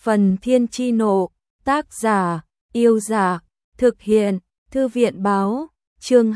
Phần Thiên Chi Nộ, tác giả, Yêu Giả, thực hiện, Thư viện Báo, chương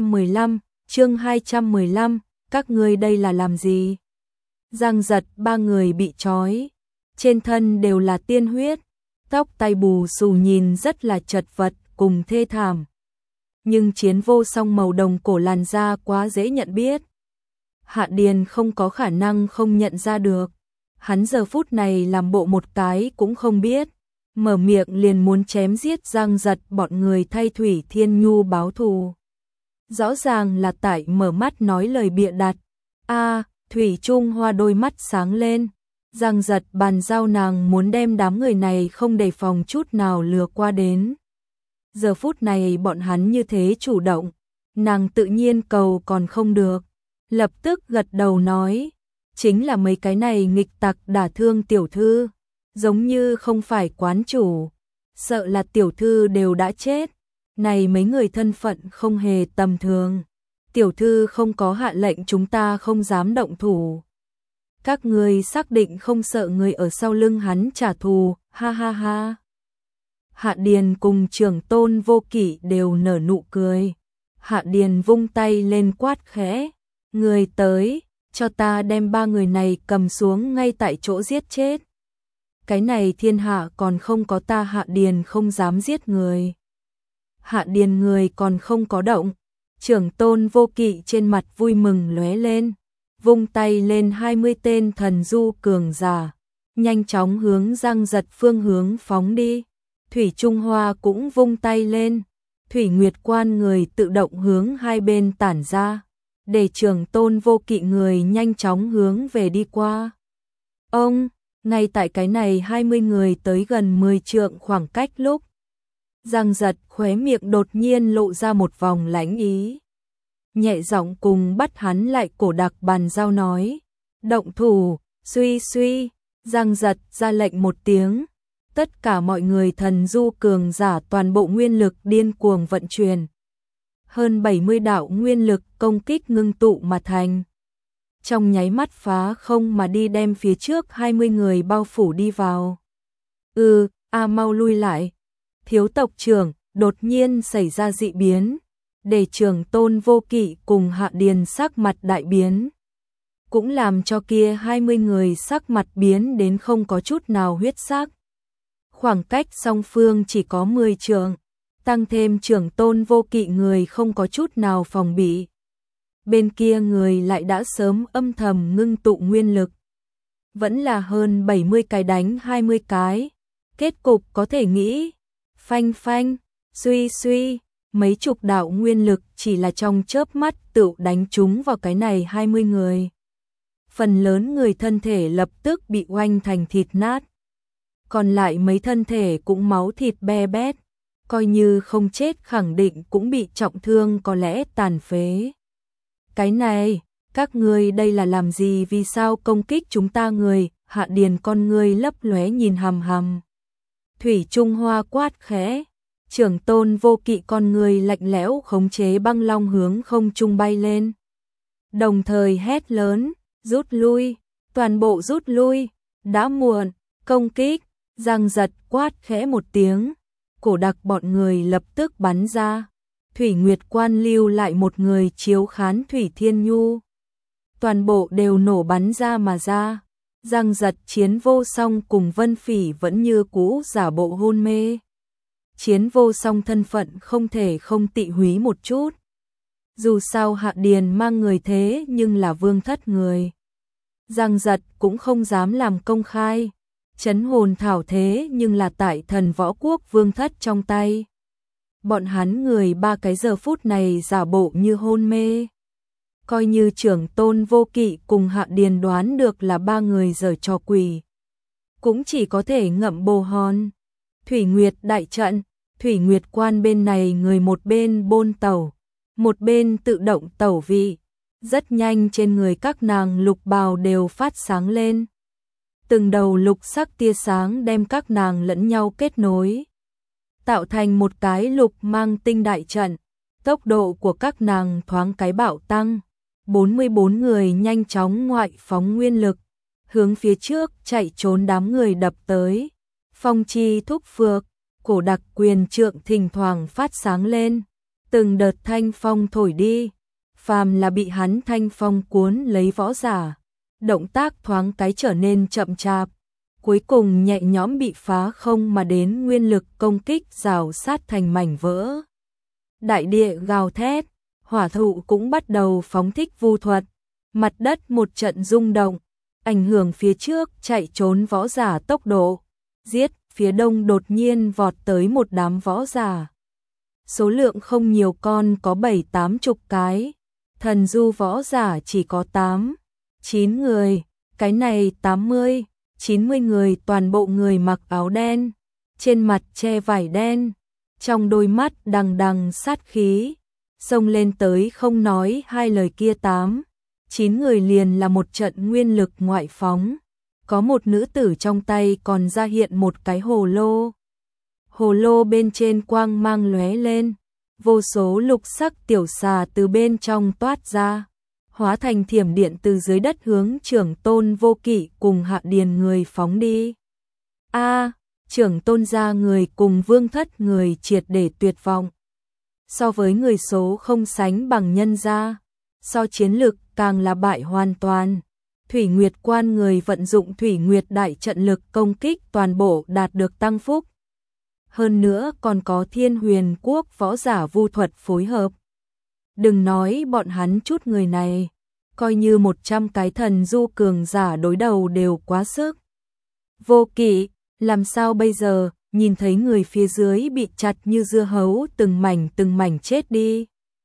215, các ngươi đây là làm gì? Giang Giật ba người bị trói, trên thân đều là tiên huyết, tóc tai bù xù nhìn rất là chật vật cùng thê thảm. Nhưng Chiến Vô Song màu đồng cổ làn da quá dễ nhận biết. Hạ Điền không có khả năng không nhận ra được. Hắn giờ phút này làm bộ một cái cũng không biết, mở miệng liền muốn chém giết Giang Giật bọn người thay Thủy Thiên Nhu báo thù. Rõ ràng là tại mở mắt nói lời bịa đặt. Thủy Trung Hoa đôi mắt sáng lên. Giang Giật bàn giao nàng muốn đem đám người này không đề phòng chút nào lừa qua đến. Giờ phút này bọn hắn như thế chủ động, nàng tự nhiên cầu còn không được. Lập tức gật đầu nói, chính là mấy cái này nghịch tặc đả thương tiểu thư, giống như không phải quán chủ, sợ là tiểu thư đều đã chết. Này mấy người thân phận không hề tầm thường, tiểu thư không có hạ lệnh chúng ta không dám động thủ. Các ngươi xác định không sợ người ở sau lưng hắn trả thù, ha ha ha. Hạ Điền cùng Trưởng Tôn Vô Kỵ đều nở nụ cười. Hạ Điền vung tay lên quát khẽ, người tới, cho ta đem ba người này cầm xuống ngay tại chỗ giết chết. Cái này thiên hạ còn không có ta Hạ Điền không dám giết người. Hạ Điền người còn không có động, Trưởng Tôn Vô Kỵ trên mặt vui mừng lóe lên, vung tay lên 20 tên thần du cường giả, nhanh chóng hướng Giang Giật phương hướng phóng đi. Thủy Trung Hoa cũng vung tay lên, Thủy Nguyệt Quan người tự động hướng hai bên tản ra, để Trưởng Tôn Vô Kỵ người nhanh chóng hướng về đi qua. Ngay tại cái này 20 người tới gần 10 trượng khoảng cách lúc, Giang Giật khóe miệng đột nhiên lộ ra một vòng lãnh ý. Nhẹ giọng cùng bắt hắn lại cổ đặc bàn giao nói, động thủ, suy, Giang Giật ra lệnh một tiếng. Tất cả mọi người thần du cường giả toàn bộ nguyên lực điên cuồng vận chuyển. Hơn 70 đạo nguyên lực công kích ngưng tụ mà thành. Trong nháy mắt phá không mà đi đem phía trước 20 người bao phủ đi vào. Mau lui lại. Thiếu tộc trưởng, đột nhiên xảy ra dị biến. Để Trưởng Tôn Vô Kỵ cùng Hạ Điền sắc mặt đại biến. Cũng làm cho kia 20 người sắc mặt biến đến không có chút nào huyết sắc. Khoảng cách song phương chỉ có 10 trượng, tăng thêm Trưởng Tôn Vô Kỵ người không có chút nào phòng bị. Bên kia người lại đã sớm âm thầm ngưng tụ nguyên lực. Vẫn là hơn 70 cái đánh 20 cái. Kết cục có thể nghĩ, phanh, suy, mấy chục đạo nguyên lực chỉ là trong chớp mắt tự đánh trúng vào cái này 20 người. Phần lớn người thân thể lập tức bị oanh thành thịt nát. Còn lại mấy thân thể cũng máu thịt be bét, coi như không chết khẳng định cũng bị trọng thương có lẽ tàn phế. Cái này, các ngươi đây là làm gì, vì sao công kích chúng ta người? Hạ Điền con ngươi lấp lóe nhìn hằm hằm. Thủy Trung Hoa quát khẽ, Trưởng Tôn Vô Kỵ con ngươi lạnh lẽo khống chế băng long hướng không trung bay lên. Đồng thời hét lớn, rút lui, toàn bộ rút lui, đã muộn, công kích. Giang Giật quát khẽ một tiếng, cổ đặc bọn người lập tức bắn ra. Thủy Nguyệt Quan lưu lại một người chiếu khán Thủy Thiên Nhu. Toàn bộ đều nổ bắn ra mà ra. Giang Giật Chiến Vô Song cùng Vân Phỉ vẫn như cũ giả bộ hôn mê. Chiến Vô Song thân phận không thể không tị húy một chút. Dù sao Hạ Điền mang người thế nhưng là vương thất người. Giang Giật cũng không dám làm công khai. Chấn hồn thảo thế nhưng là tại Thần Võ Quốc vương thất trong tay. Bọn hắn người ba cái giờ phút này giả bộ như hôn mê. Coi như Trưởng Tôn Vô Kỵ cùng Hạ Điền đoán được là ba người giở trò quỷ. Cũng chỉ có thể ngậm bồ hòn. Thủy Nguyệt đại trận, Thủy Nguyệt Quan bên này người một bên bôn tẩu, một bên tự động tẩu vị. Rất nhanh trên người các nàng lục bào đều phát sáng lên. Từng đầu lục sắc tia sáng đem các nàng lẫn nhau kết nối, tạo thành một cái lục mang tinh đại trận. Tốc độ của các nàng thoáng cái bạo tăng, 44 người nhanh chóng ngoại phóng nguyên lực, hướng phía trước chạy trốn đám người đập tới. Phong chi thúc phược, cổ đặc quyền trượng thỉnh thoảng phát sáng lên, từng đợt thanh phong thổi đi, phàm là bị hắn thanh phong cuốn lấy võ giả, động tác thoáng cái trở nên chậm chạp, cuối cùng nhẹ nhõm bị phá không mà đến nguyên lực công kích rào sát thành mảnh vỡ. Đại địa gào thét, hỏa thụ cũng bắt đầu phóng thích vu thuật, mặt đất một trận rung động, ảnh hưởng phía trước chạy trốn võ giả tốc độ, giết, phía đông đột nhiên vọt tới một đám võ giả. Số lượng không nhiều, con có 7-80 cái, thần du võ giả chỉ có 8-9 người, cái này 80-90 người, toàn bộ người mặc áo đen, trên mặt che vải đen, trong đôi mắt đằng đằng sát khí, xông lên tới không nói hai lời kia 8-9 người liền là một trận nguyên lực ngoại phóng. Có một nữ tử trong tay còn ra hiện một cái hồ lô. Hồ lô bên trên quang mang lóe lên, vô số lục sắc tiểu xà từ bên trong toát ra, hóa thành thiểm điện từ dưới đất hướng Trưởng Tôn Vô Kỵ cùng Hạ Điền người phóng đi. Trưởng Tôn gia người cùng Vương Thất người triệt để tuyệt vọng. So với người số không sánh bằng nhân gia, so chiến lực càng là bại hoàn toàn. Thủy Nguyệt quan người vận dụng Thủy Nguyệt đại trận lực công kích toàn bộ đạt được tăng phúc. Hơn nữa còn có Thiên Huyền quốc võ giả vu thuật phối hợp. Đừng nói bọn hắn chút người này, coi như 100 cái thần du cường giả đối đầu đều quá sức. Vô Kỵ, làm sao bây giờ, nhìn thấy người phía dưới bị chặt như dưa hấu từng mảnh chết đi.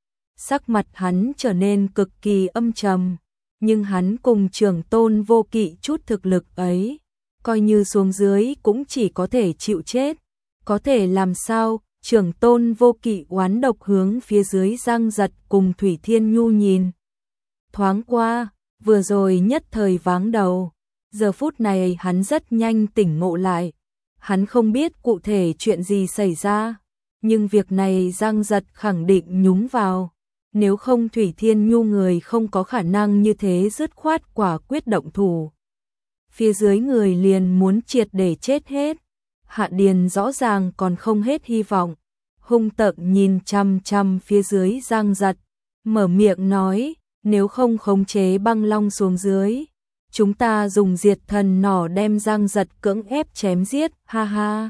Sắc mặt hắn trở nên cực kỳ âm trầm. Nhưng hắn cùng Trưởng Tôn Vô Kỵ chút thực lực ấy, coi như xuống dưới cũng chỉ có thể chịu chết. Có thể làm sao? Trưởng Tôn Vô Kỵ oán độc hướng phía dưới Giang Giật cùng Thủy Thiên Nhu nhìn. Thoáng qua, vừa rồi nhất thời váng đầu. Giờ phút này hắn rất nhanh tỉnh ngộ lại. Hắn không biết cụ thể chuyện gì xảy ra, nhưng việc này Giang Giật khẳng định nhúng vào. Nếu không Thủy Thiên Nhu người không có khả năng như thế dứt khoát quả quyết động thủ. Phía dưới người liền muốn triệt để chết hết. Hạ Điền rõ ràng còn không hết hy vọng. Hung tợn nhìn chăm chăm phía dưới Giang Giật. Mở miệng nói, nếu không khống chế băng long xuống dưới, chúng ta dùng diệt thần nỏ đem Giang Giật cưỡng ép chém giết, ha ha.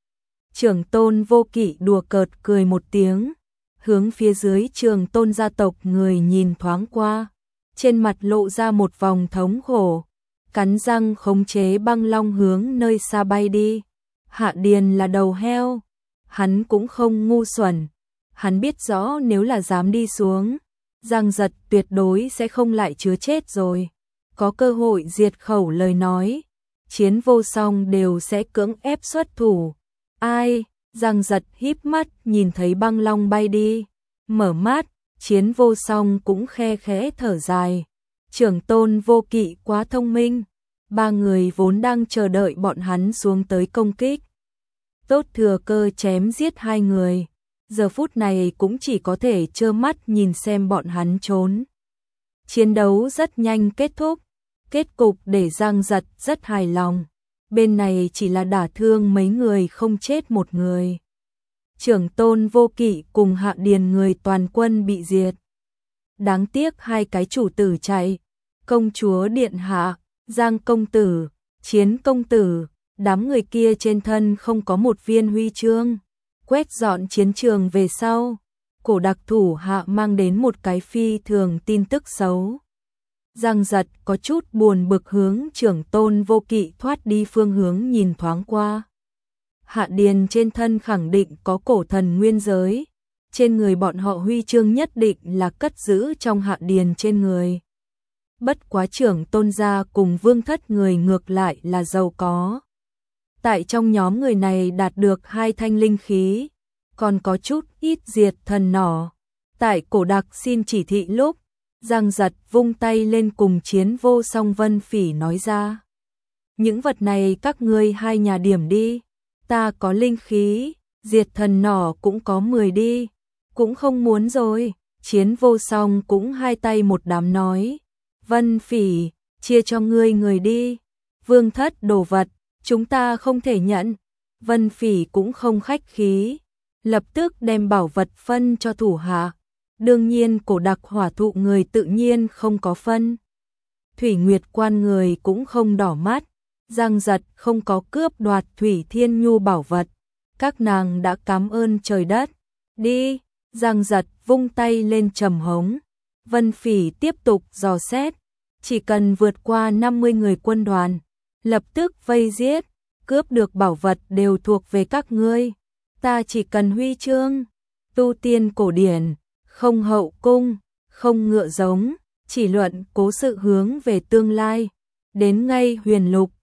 Trưởng Tôn Vô Kỵ đùa cợt cười một tiếng. Hướng phía dưới Trường Tôn gia tộc người nhìn thoáng qua, trên mặt lộ ra một vòng thống khổ, cắn răng khống chế băng long hướng nơi xa bay đi. Hạ Điền là đầu heo, hắn cũng không ngu xuẩn, hắn biết rõ nếu là dám đi xuống, Giang Giật tuyệt đối sẽ không lại chứa chết rồi, có cơ hội diệt khẩu lời nói, Chiến Vô Song đều sẽ cưỡng ép xuất thủ. Ai? Giang Giật híp mắt nhìn thấy băng long bay đi, mở mắt, Chiến Vô Song cũng khe khẽ thở dài. Trưởng Tôn Vô Kỵ quá thông minh, ba người vốn đang chờ đợi bọn hắn xuống tới công kích. Tốt thừa cơ chém giết hai người, giờ phút này cũng chỉ có thể trơ mắt nhìn xem bọn hắn trốn. Chiến đấu rất nhanh kết thúc, kết cục để Giang Giật rất hài lòng. Bên này chỉ là đả thương mấy người không chết một người. Trưởng Tôn Vô Kỵ cùng Hạ Điền người toàn quân bị diệt. Đáng tiếc hai cái chủ tử chạy. Công chúa điện hạ, Giang công tử, Chiến công tử, đám người kia trên thân không có một viên huy chương. Quét dọn chiến trường về sau, cổ đặc thủ hạ mang đến một cái phi thường tin tức xấu. Giang Giật có chút buồn bực hướng Trưởng Tôn Vô Kỵ thoát đi phương hướng nhìn thoáng qua. Hạ Điền trên thân khẳng định có cổ thần nguyên giới, trên người bọn họ huy chương nhất định là cất giữ trong Hạ Điền trên người. Bất quá Trưởng Tôn gia cùng Vương Thất người ngược lại là giàu có. Tại trong nhóm người này đạt được 2 thanh linh khí, còn có chút ít diệt thần nỏ. Tại cổ đặc xin chỉ thị lúc, Giang Giật vung tay lên cùng Chiến Vô Song Vân Phỉ nói ra. Những vật này các ngươi hai nhà điểm đi, ta có linh khí, diệt thần nỏ cũng có 10 đi, cũng không muốn rồi. Chiến Vô Song cũng hai tay một đám nói. Vân Phỉ, chia cho ngươi người đi, Vương Thất đồ vật, chúng ta không thể nhận, Vân Phỉ cũng không khách khí, lập tức đem bảo vật phân cho thủ hạ. Đương nhiên cổ đặc hỏa thụ người tự nhiên không có phân. Thủy Nguyệt Quan người cũng không đỏ mắt, Giang Giật không có cướp đoạt Thủy Thiên Nhu bảo vật. Các nàng đã cảm ơn trời đất. Đi, Giang Giật vung tay lên trầm hống. Vân Phỉ tiếp tục dò xét, chỉ cần vượt qua 50 người quân đoàn, lập tức vây giết, cướp được bảo vật đều thuộc về các ngươi. Ta chỉ cần huy chương, tu tiên cổ điển, không hậu cung, không ngựa giống, chỉ luận cố sự hướng về tương lai. Đến ngay Huyền Lục,